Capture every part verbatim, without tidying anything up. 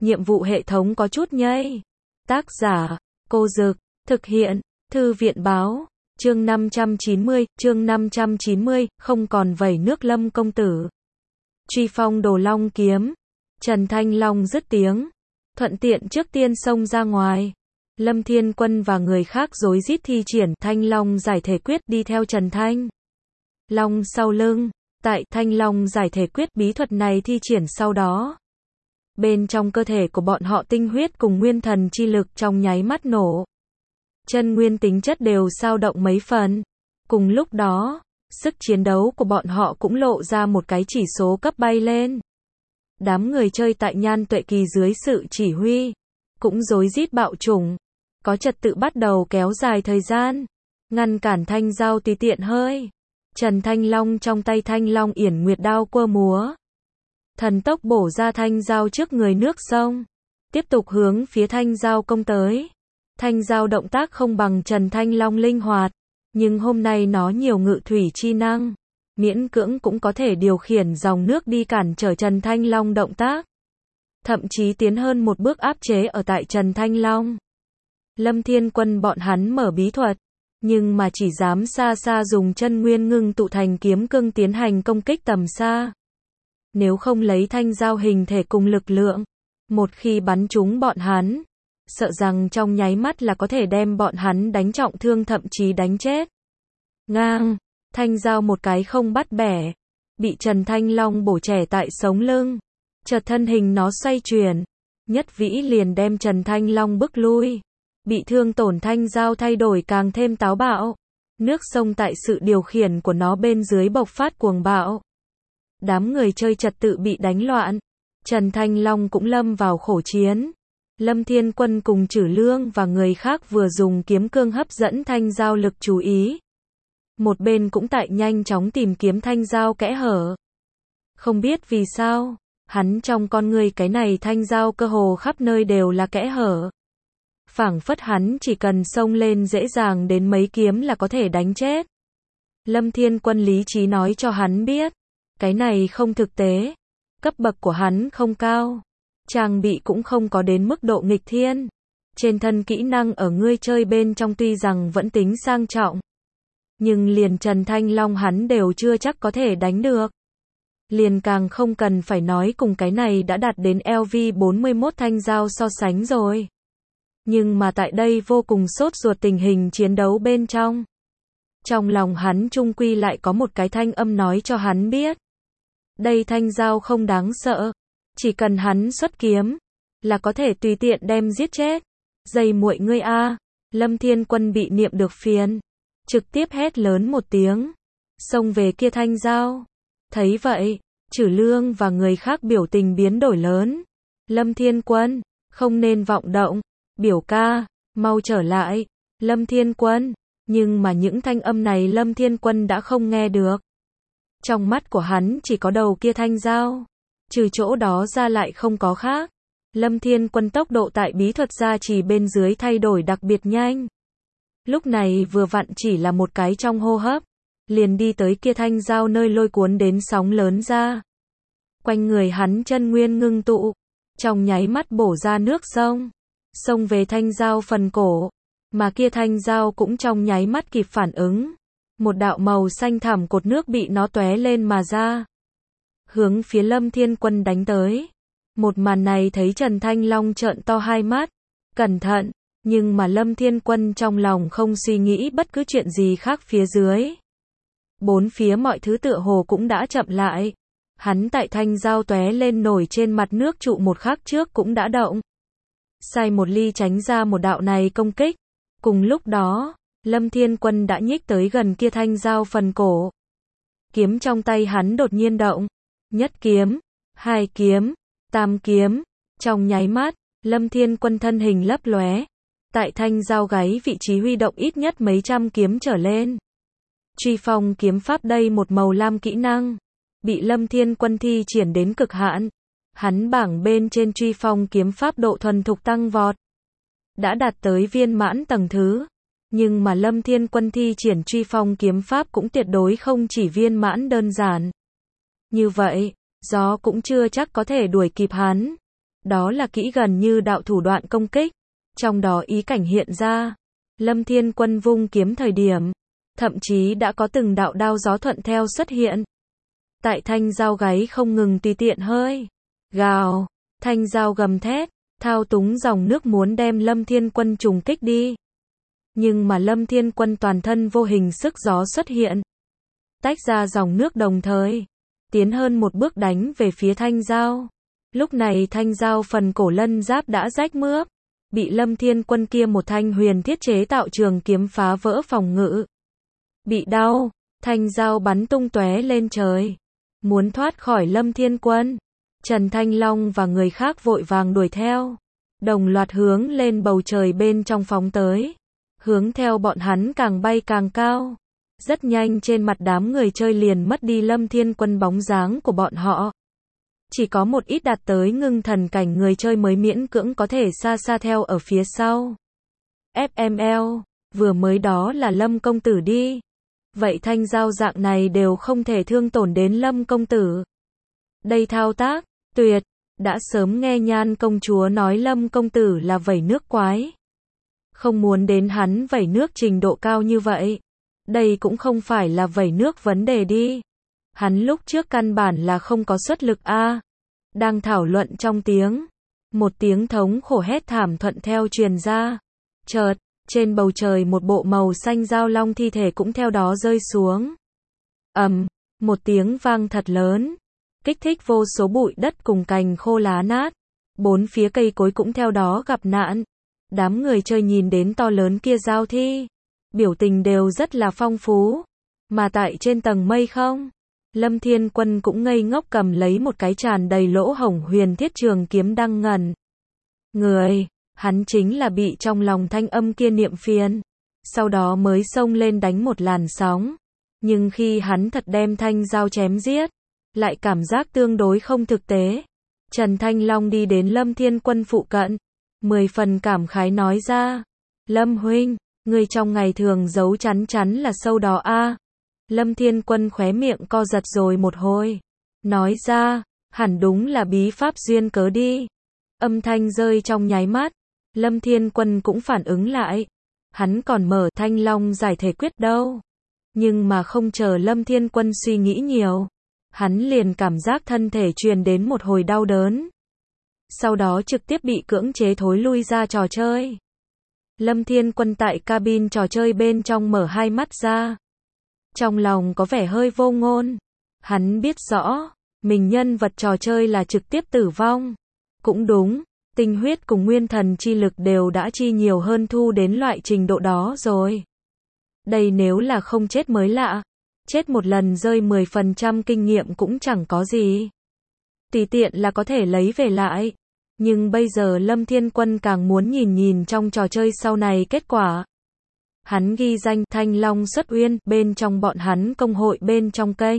nhiệm vụ hệ thống có chút nhây. Tác giả, Cô Dực, thực hiện, Thư viện Báo, chương năm trăm chín mươi, chương năm trăm chín mươi, không còn vẩy nước Lâm công tử. Truy phong đồ long kiếm, Trần Thanh Long dứt tiếng, thuận tiện trước tiên xông ra ngoài. Lâm Thiên Quân và người khác rối rít thi triển Thanh Long giải thể quyết đi theo Trần Thanh Long sau lưng. Tại Thanh Long giải thể quyết bí thuật này thi triển sau đó, bên trong cơ thể của bọn họ tinh huyết cùng nguyên thần chi lực trong nháy mắt nổ. Chân nguyên tính chất đều dao động mấy phần. Cùng lúc đó, sức chiến đấu của bọn họ cũng lộ ra một cái chỉ số cấp bay lên. Đám người chơi tại Nhan Tuệ Kỳ dưới sự chỉ huy, cũng rối rít bạo chủng, có trật tự bắt đầu kéo dài thời gian, ngăn cản thanh dao tùy tiện hơi. Trần Thanh Long trong tay Thanh Long Yển Nguyệt đao quơ múa, thần tốc bổ ra thanh dao trước người nước sông, tiếp tục hướng phía thanh dao công tới. Thanh dao động tác không bằng Trần Thanh Long linh hoạt, nhưng hôm nay nó nhiều ngự thủy chi năng, miễn cưỡng cũng có thể điều khiển dòng nước đi cản trở Trần Thanh Long động tác, thậm chí tiến hơn một bước áp chế ở tại Trần Thanh Long. Lâm Thiên Quân bọn hắn mở bí thuật, nhưng mà chỉ dám xa xa dùng chân nguyên ngưng tụ thành kiếm cương tiến hành công kích tầm xa. Nếu không lấy thanh dao hình thể cùng lực lượng, một khi bắn trúng bọn hắn, sợ rằng trong nháy mắt là có thể đem bọn hắn đánh trọng thương thậm chí đánh chết. Ngang, thanh dao một cái không bắt bẻ, bị Trần Thanh Long bổ trẻ tại sống lưng. Chợt thân hình nó xoay chuyển, nhất vĩ liền đem Trần Thanh Long bức lui. Bị thương tổn thanh dao thay đổi càng thêm táo bạo. Nước sông tại sự điều khiển của nó bên dưới bộc phát cuồng bạo. Đám người chơi trật tự bị đánh loạn. Trần Thanh Long cũng lâm vào khổ chiến. Lâm Thiên Quân cùng Trử Lương và người khác vừa dùng kiếm cương hấp dẫn thanh dao lực chú ý. Một bên cũng tại nhanh chóng tìm kiếm thanh dao kẽ hở. Không biết vì sao, hắn trong con người cái này thanh dao cơ hồ khắp nơi đều là kẽ hở. Phảng phất hắn chỉ cần xông lên dễ dàng đến mấy kiếm là có thể đánh chết. Lâm Thiên Quân lý trí nói cho hắn biết, cái này không thực tế, cấp bậc của hắn không cao, trang bị cũng không có đến mức độ nghịch thiên. Trên thân kỹ năng ở ngươi chơi bên trong tuy rằng vẫn tính sang trọng, nhưng liền Trần Thanh Long hắn đều chưa chắc có thể đánh được. Liền càng không cần phải nói cùng cái này đã đạt đến L V bốn mươi mốt thanh dao so sánh rồi. Nhưng mà tại đây vô cùng sốt ruột tình hình chiến đấu bên trong. Trong lòng hắn chung quy lại có một cái thanh âm nói cho hắn biết. Đây thanh dao không đáng sợ. Chỉ cần hắn xuất kiếm, là có thể tùy tiện đem giết chết. Dày muội ngươi a. Lâm Thiên Quân bị niệm được phiền, trực tiếp hét lớn một tiếng, xông về kia thanh dao. Thấy vậy, Trử Lương và người khác biểu tình biến đổi lớn. Lâm Thiên Quân, không nên vọng động. Biểu ca, mau trở lại. Lâm Thiên Quân. Nhưng mà những thanh âm này Lâm Thiên Quân đã không nghe được. Trong mắt của hắn chỉ có đầu kia thanh dao. Trừ chỗ đó ra lại không có khác. Lâm Thiên Quân tốc độ tại bí thuật gia trì bên dưới thay đổi đặc biệt nhanh. Lúc này vừa vặn chỉ là một cái trong hô hấp, liền đi tới kia thanh dao nơi lôi cuốn đến sóng lớn ra. Quanh người hắn chân nguyên ngưng tụ, trong nháy mắt bổ ra nước sông, xông về thanh dao phần cổ, mà kia thanh dao cũng trong nháy mắt kịp phản ứng. Một đạo màu xanh thẳm cột nước bị nó tóe lên mà ra, hướng phía Lâm Thiên Quân đánh tới. Một màn này thấy Trần Thanh Long trợn to hai mắt, cẩn thận, nhưng mà Lâm Thiên Quân trong lòng không suy nghĩ bất cứ chuyện gì khác phía dưới. Bốn phía mọi thứ tựa hồ cũng đã chậm lại. Hắn tại thanh dao tóe lên nổi trên mặt nước trụ một khắc trước cũng đã động. Sai một ly tránh ra một đạo này công kích. Cùng lúc đó, Lâm Thiên Quân đã nhích tới gần kia thanh dao phần cổ. Kiếm trong tay hắn đột nhiên động. Nhất kiếm, hai kiếm, tam kiếm. Trong nháy mắt, Lâm Thiên Quân thân hình lấp lóe. Tại thanh dao gáy vị trí huy động ít nhất mấy trăm kiếm trở lên. Truy phong kiếm pháp đây một màu lam kỹ năng, bị Lâm Thiên Quân thi triển đến cực hạn. Hắn bảng bên trên truy phong kiếm pháp độ thuần thục tăng vọt, đã đạt tới viên mãn tầng thứ. Nhưng mà Lâm Thiên Quân thi triển truy phong kiếm pháp cũng tuyệt đối không chỉ viên mãn đơn giản. Như vậy, gió cũng chưa chắc có thể đuổi kịp hắn. Đó là kỹ gần như đạo thủ đoạn công kích. Trong đó ý cảnh hiện ra. Lâm Thiên Quân vung kiếm thời điểm. Thậm chí đã có từng đạo đao gió thuận theo xuất hiện. Tại thanh dao gáy không ngừng tùy tiện hơi. Gào. Thanh dao gầm thét. Thao túng dòng nước muốn đem Lâm Thiên Quân trùng kích đi. Nhưng mà Lâm Thiên Quân toàn thân vô hình sức gió xuất hiện. Tách ra dòng nước đồng thời. Tiến hơn một bước đánh về phía thanh dao. Lúc này thanh dao phần cổ lân giáp đã rách mướp. Bị Lâm Thiên Quân kia một thanh huyền thiết chế tạo trường kiếm phá vỡ phòng ngự. Bị đau, thanh dao bắn tung tóe lên trời. Muốn thoát khỏi Lâm Thiên Quân. Trần Thanh Long và người khác vội vàng đuổi theo. Đồng loạt hướng lên bầu trời bên trong phóng tới. Hướng theo bọn hắn càng bay càng cao. Rất nhanh trên mặt đám người chơi liền mất đi Lâm Thiên Quân bóng dáng của bọn họ. Chỉ có một ít đạt tới ngưng thần cảnh người chơi mới miễn cưỡng có thể xa xa theo ở phía sau. ép em lờ, vừa mới đó là Lâm công tử đi. Vậy thanh dao dạng này đều không thể thương tổn đến Lâm công tử. Đây thao tác, tuyệt, đã sớm nghe Nhan công chúa nói Lâm công tử là vẩy nước quái. Không muốn đến hắn vẩy nước trình độ cao như vậy. Đây cũng không phải là vẩy nước vấn đề đi. Hắn lúc trước căn bản là không có xuất lực a. Đang thảo luận trong tiếng. Một tiếng thống khổ hét thảm thuận theo truyền ra. Chợt, trên bầu trời một bộ màu xanh dao long thi thể cũng theo đó rơi xuống. Ầm, um, một tiếng vang thật lớn. Kích thích vô số bụi đất cùng cành khô lá nát. Bốn phía cây cối cũng theo đó gặp nạn. Đám người chơi nhìn đến to lớn kia giao thi. Biểu tình đều rất là phong phú. Mà tại trên tầng mây không. Lâm Thiên Quân cũng ngây ngốc cầm lấy một cái tràn đầy lỗ hổng huyền thiết trường kiếm đang ngẩn. Người, hắn chính là bị trong lòng thanh âm kia niệm phiền. Sau đó mới xông lên đánh một làn sóng. Nhưng khi hắn thật đem thanh dao chém giết. Lại cảm giác tương đối không thực tế. Trần Thanh Long đi đến Lâm Thiên Quân phụ cận. Mười phần cảm khái nói ra. Lâm huynh, người trong ngày thường giấu chắn chắn là sâu đó a. Lâm Thiên Quân khóe miệng co giật rồi một hồi. Nói ra, hẳn đúng là bí pháp duyên cớ đi. Âm thanh rơi trong nháy mắt. Lâm Thiên Quân cũng phản ứng lại. Hắn còn mở Thanh Long giải thể quyết đâu. Nhưng mà không chờ Lâm Thiên Quân suy nghĩ nhiều. Hắn liền cảm giác thân thể truyền đến một hồi đau đớn. Sau đó trực tiếp bị cưỡng chế thối lui ra trò chơi. Lâm Thiên Quân tại cabin trò chơi bên trong mở hai mắt ra. Trong lòng có vẻ hơi vô ngôn. Hắn biết rõ, mình nhân vật trò chơi là trực tiếp tử vong. Cũng đúng, tinh huyết cùng nguyên thần chi lực đều đã chi nhiều hơn thu đến loại trình độ đó rồi. Đây nếu là không chết mới lạ. Chết một lần rơi mười phần trăm kinh nghiệm cũng chẳng có gì. Tùy tiện là có thể lấy về lại. Nhưng bây giờ Lâm Thiên Quân càng muốn nhìn nhìn trong trò chơi sau này kết quả. Hắn ghi danh Thanh Long xuất uyên bên trong bọn hắn công hội bên trong kênh.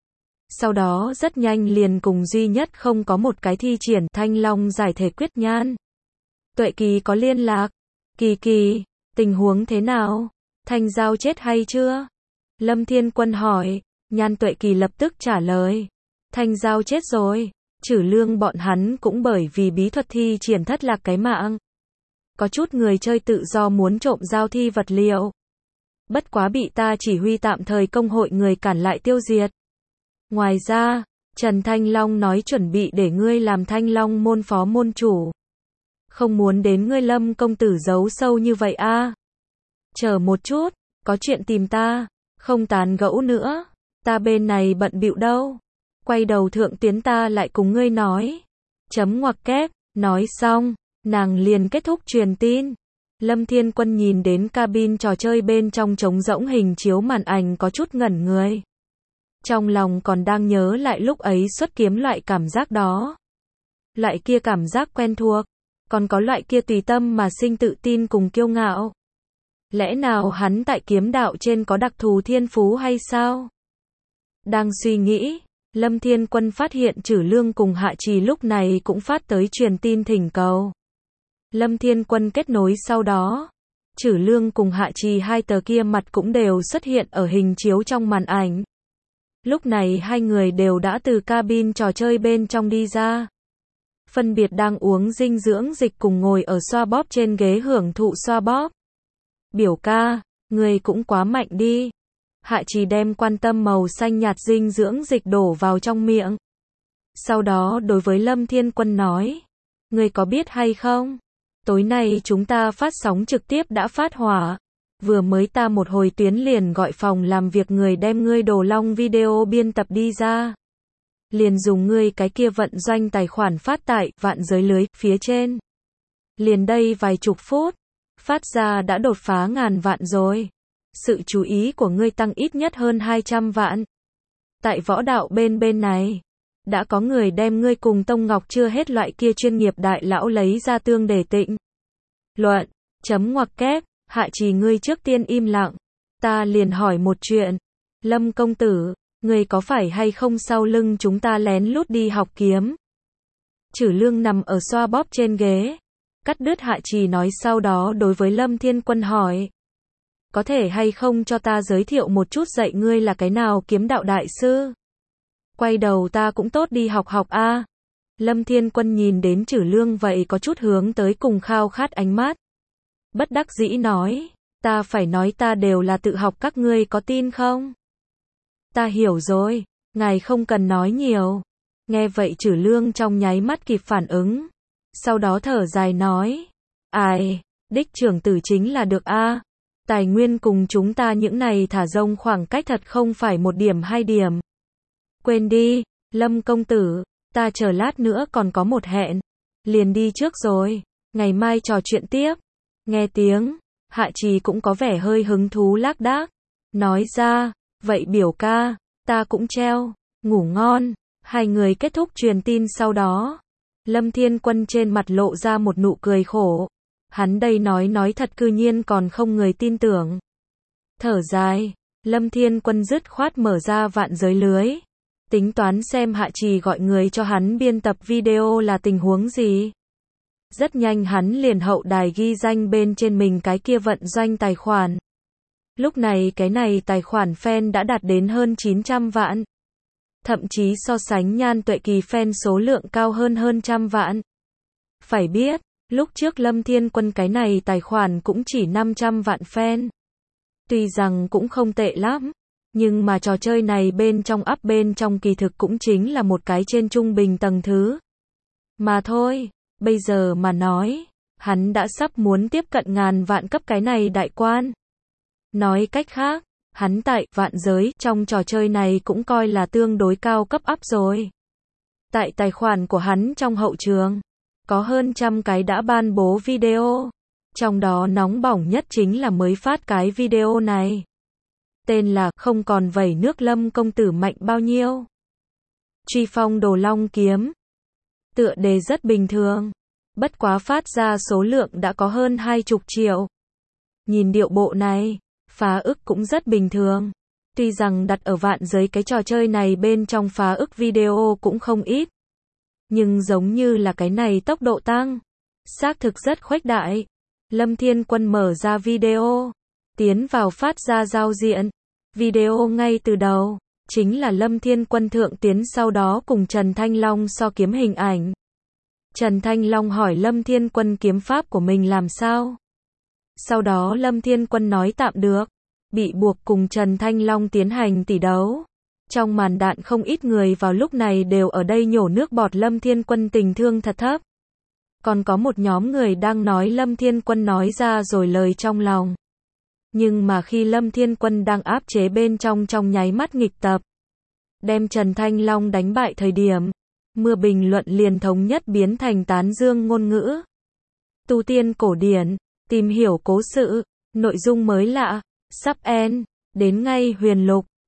Sau đó rất nhanh liền cùng duy nhất không có một cái thi triển Thanh Long giải thể quyết Nhan. Tuệ Kỳ có liên lạc. Kỳ Kỳ, tình huống thế nào? Thanh Giao chết hay chưa? Lâm Thiên Quân hỏi. Nhan Tuệ Kỳ lập tức trả lời. Thanh Giao chết rồi. Trử Lương bọn hắn cũng bởi vì bí thuật thi triển thất lạc cái mạng. Có chút người chơi tự do muốn trộm giao thi vật liệu. Bất quá bị ta chỉ huy tạm thời công hội người cản lại tiêu diệt. Ngoài ra, Trần Thanh Long nói chuẩn bị để ngươi làm Thanh Long môn phó môn chủ. Không muốn đến ngươi Lâm công tử giấu sâu như vậy a. À? Chờ một chút, có chuyện tìm ta, không tán gẫu nữa, ta bên này bận bịu đâu. Quay đầu thượng tiến ta lại cùng ngươi nói. Chấm ngoặc kép, nói xong, nàng liền kết thúc truyền tin. Lâm Thiên Quân nhìn đến cabin trò chơi bên trong trống rỗng hình chiếu màn ảnh có chút ngẩn người. Trong lòng còn đang nhớ lại lúc ấy xuất kiếm loại cảm giác đó. Loại kia cảm giác quen thuộc, còn có loại kia tùy tâm mà sinh tự tin cùng kiêu ngạo. Lẽ nào hắn tại kiếm đạo trên có đặc thù thiên phú hay sao? Đang suy nghĩ, Lâm Thiên Quân phát hiện Trử Lương cùng Hạ Trì lúc này cũng phát tới truyền tin thỉnh cầu. Lâm Thiên Quân kết nối sau đó, Trử Lương cùng Hạ Trì hai tờ kia mặt cũng đều xuất hiện ở hình chiếu trong màn ảnh. Lúc này hai người đều đã từ cabin trò chơi bên trong đi ra. phân biệt đang uống dinh dưỡng dịch cùng ngồi ở xoa bóp trên ghế hưởng thụ xoa bóp. Biểu ca, người cũng quá mạnh đi. Hạ Trì đem quan tâm màu xanh nhạt dinh dưỡng dịch đổ vào trong miệng. Sau đó đối với Lâm Thiên Quân nói, người có biết hay không? Tối nay chúng ta phát sóng trực tiếp đã phát hỏa. Vừa mới ta một hồi tuyến liền gọi phòng làm việc người đem ngươi đồ long video biên tập đi ra. Liền dùng ngươi cái kia vận doanh tài khoản phát tại vạn giới lưới phía trên. Liền đây vài chục phút, phát ra đã đột phá ngàn vạn rồi. Sự chú ý của ngươi tăng ít nhất hơn hai trăm vạn. Tại võ đạo bên bên này, đã có người đem ngươi cùng Tông Ngọc chưa hết loại kia chuyên nghiệp đại lão lấy ra tương để tịnh. Luận, chấm ngoặc kép, Hạ Trì ngươi trước tiên im lặng. Ta liền hỏi một chuyện. Lâm công tử, người có phải hay không sau lưng chúng ta lén lút đi học kiếm? Trử Lương nằm ở xoa bóp trên ghế. Cắt đứt Hạ Trì nói, sau đó đối với Lâm Thiên Quân hỏi. Có thể hay không cho ta giới thiệu một chút dạy ngươi là cái nào kiếm đạo đại sư? Quay đầu ta cũng tốt đi học học a. À. Lâm Thiên Quân nhìn đến Trử Lương vậy có chút hướng tới cùng khao khát ánh mắt. Bất đắc dĩ nói, ta phải nói ta đều là tự học, các ngươi có tin không? Ta hiểu rồi, ngài không cần nói nhiều. Nghe vậy Trử Lương trong nháy mắt kịp phản ứng. Sau đó thở dài nói, ai, đích trưởng tử chính là được a. À. Tài nguyên cùng chúng ta những này thả rông khoảng cách thật không phải một điểm hai điểm. Quên đi, Lâm công tử, ta chờ lát nữa còn có một hẹn. Liền đi trước rồi, ngày mai trò chuyện tiếp. Nghe tiếng, Hạ Trì cũng có vẻ hơi hứng thú lác đác. Nói ra, vậy biểu ca, ta cũng treo, ngủ ngon. Hai người kết thúc truyền tin sau đó. Lâm Thiên Quân trên mặt lộ ra một nụ cười khổ. Hắn đây nói nói thật cư nhiên còn không người tin tưởng. Thở dài, Lâm Thiên Quân dứt khoát mở ra vạn giới lưới. Tính toán xem Hạ Trì gọi người cho hắn biên tập video là tình huống gì. Rất nhanh hắn liền hậu đài ghi danh bên trên mình cái kia vận doanh tài khoản. Lúc này cái này tài khoản fan đã đạt đến hơn chín trăm vạn. Thậm chí so sánh Nhan Tuệ Kỳ fan số lượng cao hơn hơn trăm vạn. Phải biết, lúc trước Lâm Thiên Quân cái này tài khoản cũng chỉ năm trăm vạn fan. Tuy rằng cũng không tệ lắm, nhưng mà trò chơi này bên trong up bên trong kỳ thực cũng chính là một cái trên trung bình tầng thứ. Mà thôi, bây giờ mà nói, hắn đã sắp muốn tiếp cận ngàn vạn cấp cái này đại quan. Nói cách khác, hắn tại vạn giới trong trò chơi này cũng coi là tương đối cao cấp up rồi. Tại tài khoản của hắn trong hậu trường, có hơn trăm cái đã ban bố video. Trong đó nóng bỏng nhất chính là mới phát cái video này. Tên là Không Còn Vẩy Nước Lâm công tử mạnh bao nhiêu. Truy phong đồ long kiếm. Tựa đề rất bình thường. Bất quá phát ra số lượng đã có hơn hai chục triệu. Nhìn điệu bộ này, phá ức cũng rất bình thường. Tuy rằng đặt ở vạn giới cái trò chơi này bên trong phá ức video cũng không ít. Nhưng giống như là cái này tốc độ tăng. Xác thực rất khuếch đại. Lâm Thiên Quân mở ra video. Tiến vào phát ra giao diện. Video ngay từ đầu. Chính là Lâm Thiên Quân thượng tiến sau đó cùng Trần Thanh Long so kiếm hình ảnh. Trần Thanh Long hỏi Lâm Thiên Quân kiếm pháp của mình làm sao. Sau đó Lâm Thiên Quân nói tạm được. Bị buộc cùng Trần Thanh Long tiến hành tỷ đấu. Trong màn đạn không ít người vào lúc này đều ở đây nhổ nước bọt Lâm Thiên Quân tình thương thật thấp. Còn có một nhóm người đang nói Lâm Thiên Quân nói ra rồi lời trong lòng. Nhưng mà khi Lâm Thiên Quân đang áp chế bên trong trong nháy mắt nghịch tập, đem Trần Thanh Long đánh bại thời điểm, mưa bình luận liền thống nhất biến thành tán dương ngôn ngữ. Tu tiên cổ điển, tìm hiểu cố sự, nội dung mới lạ, sắp end, đến ngay huyền lục.